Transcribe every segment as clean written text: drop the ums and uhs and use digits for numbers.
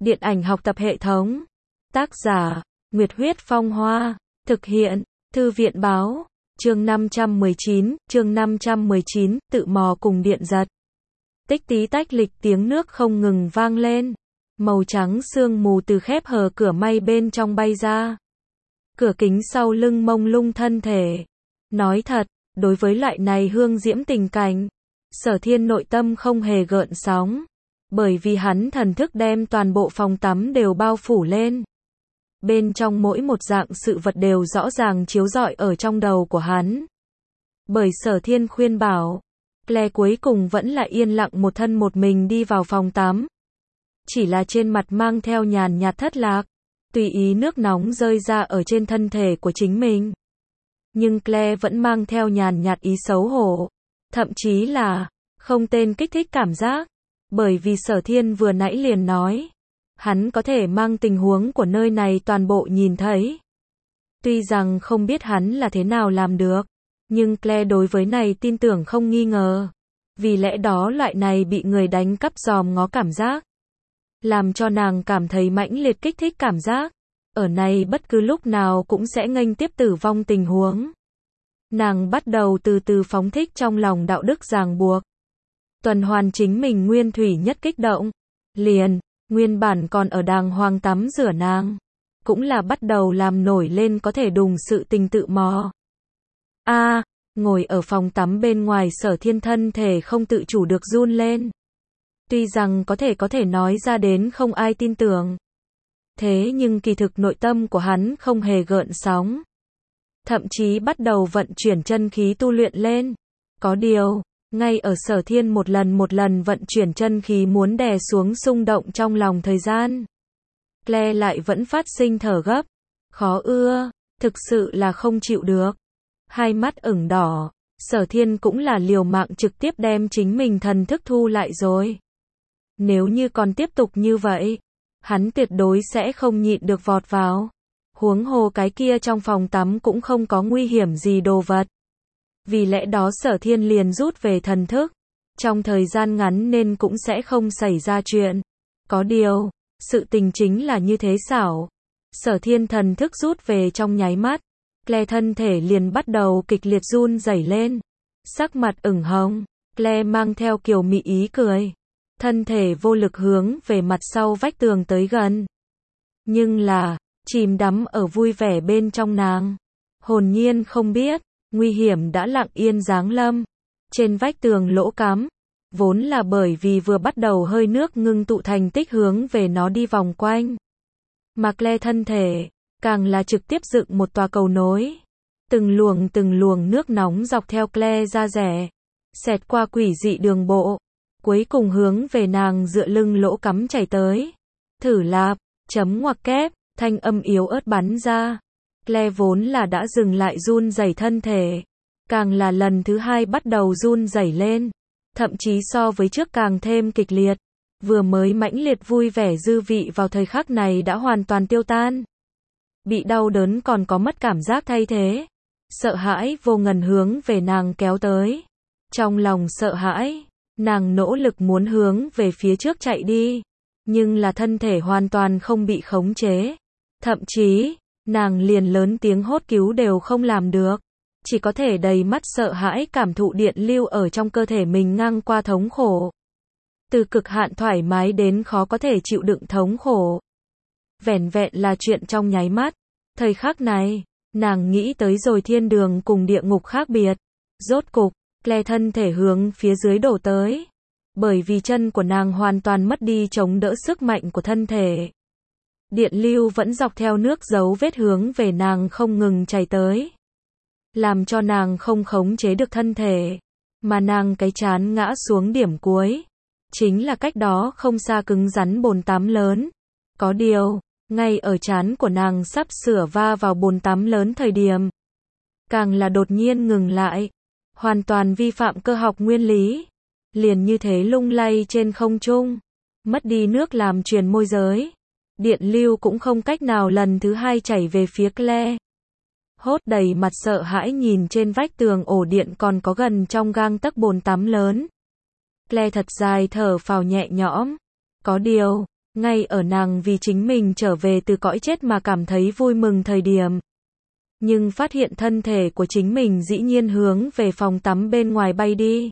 Điện ảnh học tập hệ thống. Tác giả, Nguyệt Huyết Phong Hoa. Thực hiện, Thư viện báo. Chương 519, tự mò cùng điện giật. Tích tí tách lịch tiếng nước không ngừng vang lên. Màu trắng sương mù từ khép hờ cửa may bên trong bay ra. Cửa kính sau lưng mông lung thân thể. Nói thật, đối với loại này hương diễm tình cảnh, Sở Thiên nội tâm không hề gợn sóng. Bởi vì hắn thần thức đem toàn bộ phòng tắm đều bao phủ lên. Bên trong mỗi một dạng sự vật đều rõ ràng chiếu rọi ở trong đầu của hắn. Bởi Sở Thiên khuyên bảo, Claire cuối cùng vẫn là yên lặng một thân một mình đi vào phòng tắm. Chỉ là trên mặt mang theo nhàn nhạt thất lạc, tùy ý nước nóng rơi ra ở trên thân thể của chính mình. Nhưng Claire vẫn mang theo nhàn nhạt ý xấu hổ, thậm chí là không tên kích thích cảm giác. Bởi vì Sở Thiên vừa nãy liền nói, hắn có thể mang tình huống của nơi này toàn bộ nhìn thấy. Tuy rằng không biết hắn là thế nào làm được, nhưng Claire đối với này tin tưởng không nghi ngờ. Vì lẽ đó loại này bị người đánh cắp dòm ngó cảm giác, làm cho nàng cảm thấy mãnh liệt kích thích cảm giác. Ở này bất cứ lúc nào cũng sẽ nghênh tiếp tử vong tình huống. Nàng bắt đầu từ từ phóng thích trong lòng đạo đức ràng buộc. Tuần hoàn chính mình nguyên thủy nhất kích động. Liền, nguyên bản còn ở đàng hoàng tắm rửa nàng, cũng là bắt đầu làm nổi lên có thể đùng sự tình tự mò. Ngồi ở phòng tắm bên ngoài Sở Thiên thân thể không tự chủ được run lên. Tuy rằng có thể nói ra đến không ai tin tưởng. Thế nhưng kỳ thực nội tâm của hắn không hề gợn sóng. Thậm chí bắt đầu vận chuyển chân khí tu luyện lên. Có điều, ngay ở Sở Thiên một lần vận chuyển chân khí muốn đè xuống xung động trong lòng thời gian, Claire lại vẫn phát sinh thở gấp, khó ưa, thực sự là không chịu được. Hai mắt ửng đỏ, Sở Thiên cũng là liều mạng trực tiếp đem chính mình thần thức thu lại rồi. Nếu như còn tiếp tục như vậy, hắn tuyệt đối sẽ không nhịn được vọt vào. Huống hồ cái kia trong phòng tắm cũng không có nguy hiểm gì đồ vật. Vì lẽ đó Sở Thiên liền rút về thần thức. Trong thời gian ngắn nên cũng sẽ không xảy ra chuyện. Có điều, sự tình chính là như thế xảo. Sở Thiên thần thức rút về trong nháy mắt, Claire thân thể liền bắt đầu kịch liệt run rẩy lên. Sắc mặt ửng hồng, Claire mang theo kiểu mị ý cười. Thân thể vô lực hướng về mặt sau vách tường tới gần. Nhưng là, chìm đắm ở vui vẻ bên trong nàng. Hồn nhiên không biết, nguy hiểm đã lặng yên giáng lâm. Trên vách tường lỗ cắm, vốn là bởi vì vừa bắt đầu hơi nước ngưng tụ thành tích hướng về nó đi vòng quanh. Mà Claire thân thể, càng là trực tiếp dựng một tòa cầu nối. Từng luồng nước nóng dọc theo Claire da rẻ, xẹt qua quỷ dị đường bộ, cuối cùng hướng về nàng dựa lưng lỗ cắm chảy tới. Thử lạp, chấm ngoặc kép, thanh âm yếu ớt bắn ra. Claire vốn là đã dừng lại run rẩy thân thể, càng là lần thứ hai bắt đầu run rẩy lên, thậm chí so với trước càng thêm kịch liệt. Vừa mới mãnh liệt vui vẻ dư vị vào thời khắc này đã hoàn toàn tiêu tan. Bị đau đớn còn có mất cảm giác thay thế. Sợ hãi vô ngần hướng về nàng kéo tới. Trong lòng sợ hãi, nàng nỗ lực muốn hướng về phía trước chạy đi, nhưng là thân thể hoàn toàn không bị khống chế. Thậm chí, nàng liền lớn tiếng hốt cứu đều không làm được, chỉ có thể đầy mắt sợ hãi cảm thụ điện lưu ở trong cơ thể mình ngang qua thống khổ. Từ cực hạn thoải mái đến khó có thể chịu đựng thống khổ. Vẻn vẹn là chuyện trong nháy mắt. Thời khắc này, nàng nghĩ tới rồi thiên đường cùng địa ngục khác biệt. Rốt cục, Claire thân thể hướng phía dưới đổ tới. Bởi vì chân của nàng hoàn toàn mất đi chống đỡ sức mạnh của thân thể. Điện lưu vẫn dọc theo nước dấu vết hướng về nàng không ngừng chảy tới. Làm cho nàng không khống chế được thân thể. Mà nàng cái chán ngã xuống điểm cuối. Chính là cách đó không xa cứng rắn bồn tắm lớn. Có điều, ngay ở trán của nàng sắp sửa va vào bồn tắm lớn thời điểm, càng là đột nhiên ngừng lại. Hoàn toàn vi phạm cơ học nguyên lý. Liền như thế lung lay trên không trung. Mất đi nước làm truyền môi giới. Điện lưu cũng không cách nào lần thứ hai chảy về phía Claire. Hốt đầy mặt sợ hãi nhìn trên vách tường ổ điện còn có gần trong gang tấc bồn tắm lớn. Claire thật dài thở phào nhẹ nhõm. Có điều, Ngay ở nàng vì chính mình trở về từ cõi chết mà cảm thấy vui mừng thời điểm. Nhưng phát hiện thân thể của chính mình dĩ nhiên hướng về phòng tắm bên ngoài bay đi.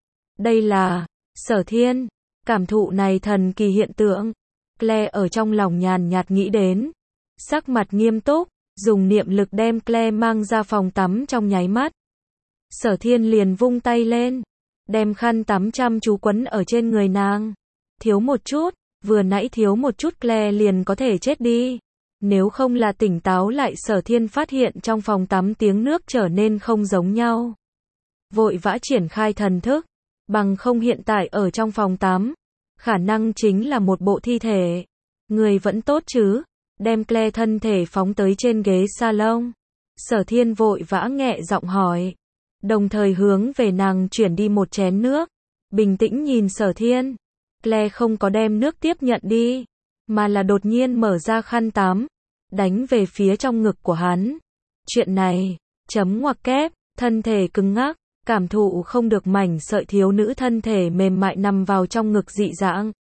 Đây là Sở Thiên. Cảm thụ này thần kỳ hiện tượng. Claire ở trong lòng nhàn nhạt nghĩ đến. Sắc mặt nghiêm túc, dùng niệm lực đem Claire mang ra phòng tắm trong nháy mắt. Sở Thiên liền vung tay lên, đem khăn tắm chăm chú quấn ở trên người nàng. Thiếu một chút, vừa nãy thiếu một chút Claire liền có thể chết đi. Nếu không là tỉnh táo lại, Sở Thiên phát hiện trong phòng tắm tiếng nước trở nên không giống nhau. Vội vã triển khai thần thức, bằng không hiện tại ở trong phòng tắm, khả năng chính là một bộ thi thể. Người vẫn tốt chứ? Đem Claire thân thể phóng tới trên ghế salon. Sở Thiên vội vã nhẹ giọng hỏi, đồng thời hướng về nàng chuyển đi một chén nước. Bình tĩnh nhìn Sở Thiên. Claire không có đem nước tiếp nhận đi, mà là đột nhiên mở ra khăn tắm, đánh về phía trong ngực của hắn. Chuyện này, chấm ngoặc kép, thân thể cứng ngắc, cảm thụ không được mảnh sợi thiếu nữ thân thể mềm mại nằm vào trong ngực dị dạng.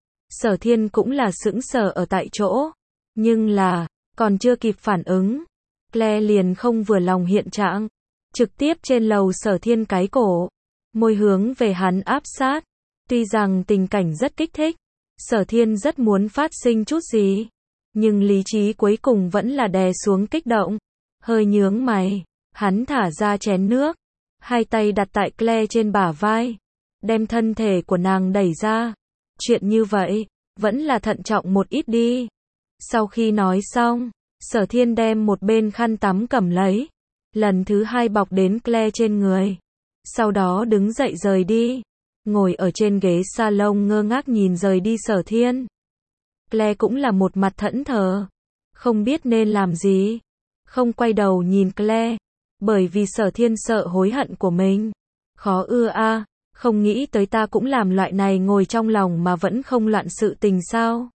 Sở Thiên cũng là sững sờ ở tại chỗ, nhưng là, còn chưa kịp phản ứng, Claire liền không vừa lòng hiện trạng, trực tiếp trên lầu Sở Thiên cái cổ, môi hướng về hắn áp sát. Tuy rằng tình cảnh rất kích thích, Sở Thiên rất muốn phát sinh chút gì, nhưng lý trí cuối cùng vẫn là đè xuống kích động. Hơi nhướng mày, hắn thả ra chén nước, hai tay đặt tại Claire trên bả vai, đem thân thể của nàng đẩy ra. Chuyện như vậy, vẫn là thận trọng một ít đi. Sau khi nói xong, Sở Thiên đem một bên khăn tắm cầm lấy, lần thứ hai bọc đến Claire trên người. Sau đó đứng dậy rời đi, ngồi ở trên ghế salon ngơ ngác nhìn rời đi Sở Thiên. Claire cũng là một mặt thẫn thờ, không biết nên làm gì, không quay đầu nhìn Claire, bởi vì Sở Thiên sợ hối hận của mình. Khó ưa a, không nghĩ tới ta cũng làm loại này ngồi trong lòng mà vẫn không loạn sự tình sao.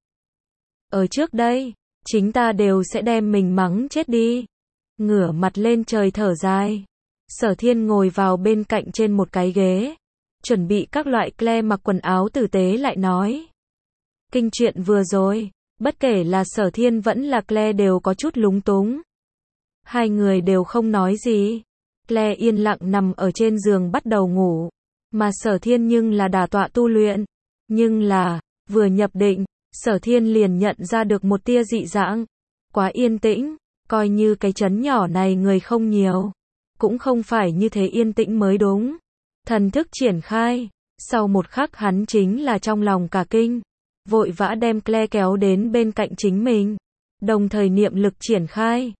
Ở trước đây, chính ta đều sẽ đem mình mắng chết đi. Ngửa mặt lên trời thở dài. Sở Thiên ngồi vào bên cạnh trên một cái ghế, chuẩn bị các loại. Claire mặc quần áo tử tế lại nói. Kinh chuyện vừa rồi, bất kể là Sở Thiên vẫn là Claire đều có chút lúng túng. Hai người đều không nói gì. Claire yên lặng nằm ở trên giường bắt đầu ngủ, mà Sở Thiên nhưng là đả tọa tu luyện. Nhưng là, vừa nhập định, Sở Thiên liền nhận ra được một tia dị dạng. Quá yên tĩnh, coi như cái trấn nhỏ này người không nhiều, cũng không phải như thế yên tĩnh mới đúng. Thần thức triển khai, sau một khắc hắn chính là trong lòng cả kinh, vội vã đem Claire kéo đến bên cạnh chính mình, đồng thời niệm lực triển khai.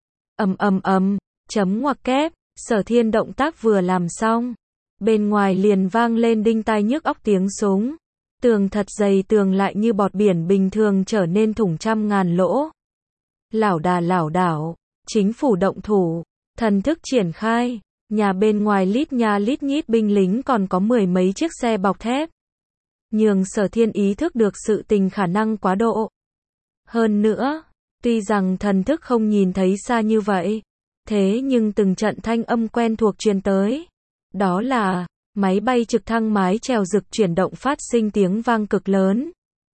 Chấm ngoặc kép, Sở Thiên động tác vừa làm xong, bên ngoài liền vang lên đinh tai nhức óc tiếng súng. Tường thật dày, tường lại như bọt biển bình thường trở nên thủng trăm ngàn lỗ. Lảo đảo, chính phủ động thủ, thần thức triển khai, nhà bên ngoài lít nha lít nhít binh lính, còn có mười mấy chiếc xe bọc thép. Nhường Sở Thiên ý thức được sự tình khả năng quá độ. Hơn nữa, tuy rằng thần thức không nhìn thấy xa như vậy, thế nhưng từng trận thanh âm quen thuộc truyền tới. Đó là máy bay trực thăng mái chèo rực chuyển động phát sinh tiếng vang cực lớn.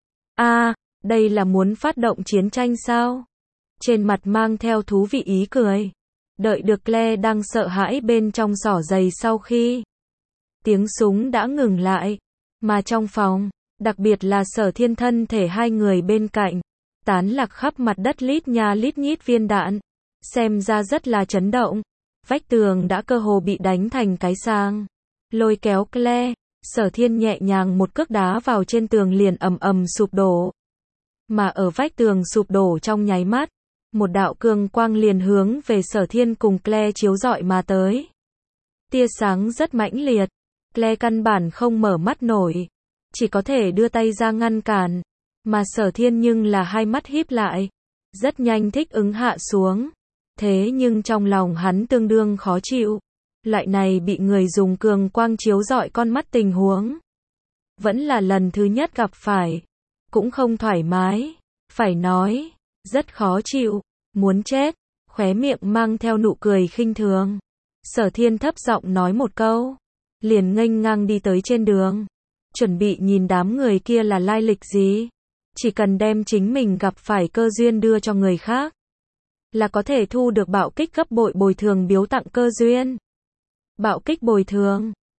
Đây là muốn phát động chiến tranh sao? Trên mặt mang theo thú vị ý cười. Đợi được Claire đang sợ hãi bên trong xỏ giày sau khi tiếng súng đã ngừng lại, mà trong phòng, đặc biệt là Sở Thiên thân thể hai người bên cạnh, tán lạc khắp mặt đất lít nha lít nhít viên đạn, xem ra rất là chấn động. Vách tường đã cơ hồ bị đánh thành cái sang. Lôi kéo Claire, Sở Thiên nhẹ nhàng một cước đá vào trên tường liền ầm sụp đổ. Mà ở vách tường sụp đổ trong nháy mắt, một đạo cường quang liền hướng về Sở Thiên cùng Claire chiếu rọi mà tới. Tia sáng rất mãnh liệt, Claire căn bản không mở mắt nổi, chỉ có thể đưa tay ra ngăn cản, mà Sở Thiên nhưng là hai mắt híp lại, rất nhanh thích ứng hạ xuống. Thế nhưng trong lòng hắn tương đương khó chịu, loại này bị người dùng cường quang chiếu rọi con mắt tình huống, vẫn là lần thứ nhất gặp phải, cũng không thoải mái, phải nói, rất khó chịu, muốn chết, khóe miệng mang theo nụ cười khinh thường. Sở Thiên thấp giọng nói một câu, liền nghênh ngang đi tới trên đường, chuẩn bị nhìn đám người kia là lai lịch gì. chỉ cần đem chính mình gặp phải cơ duyên đưa cho người khác, là có thể thu được bạo kích gấp bội bồi thường biếu tặng cơ duyên. Bạo kích bồi thường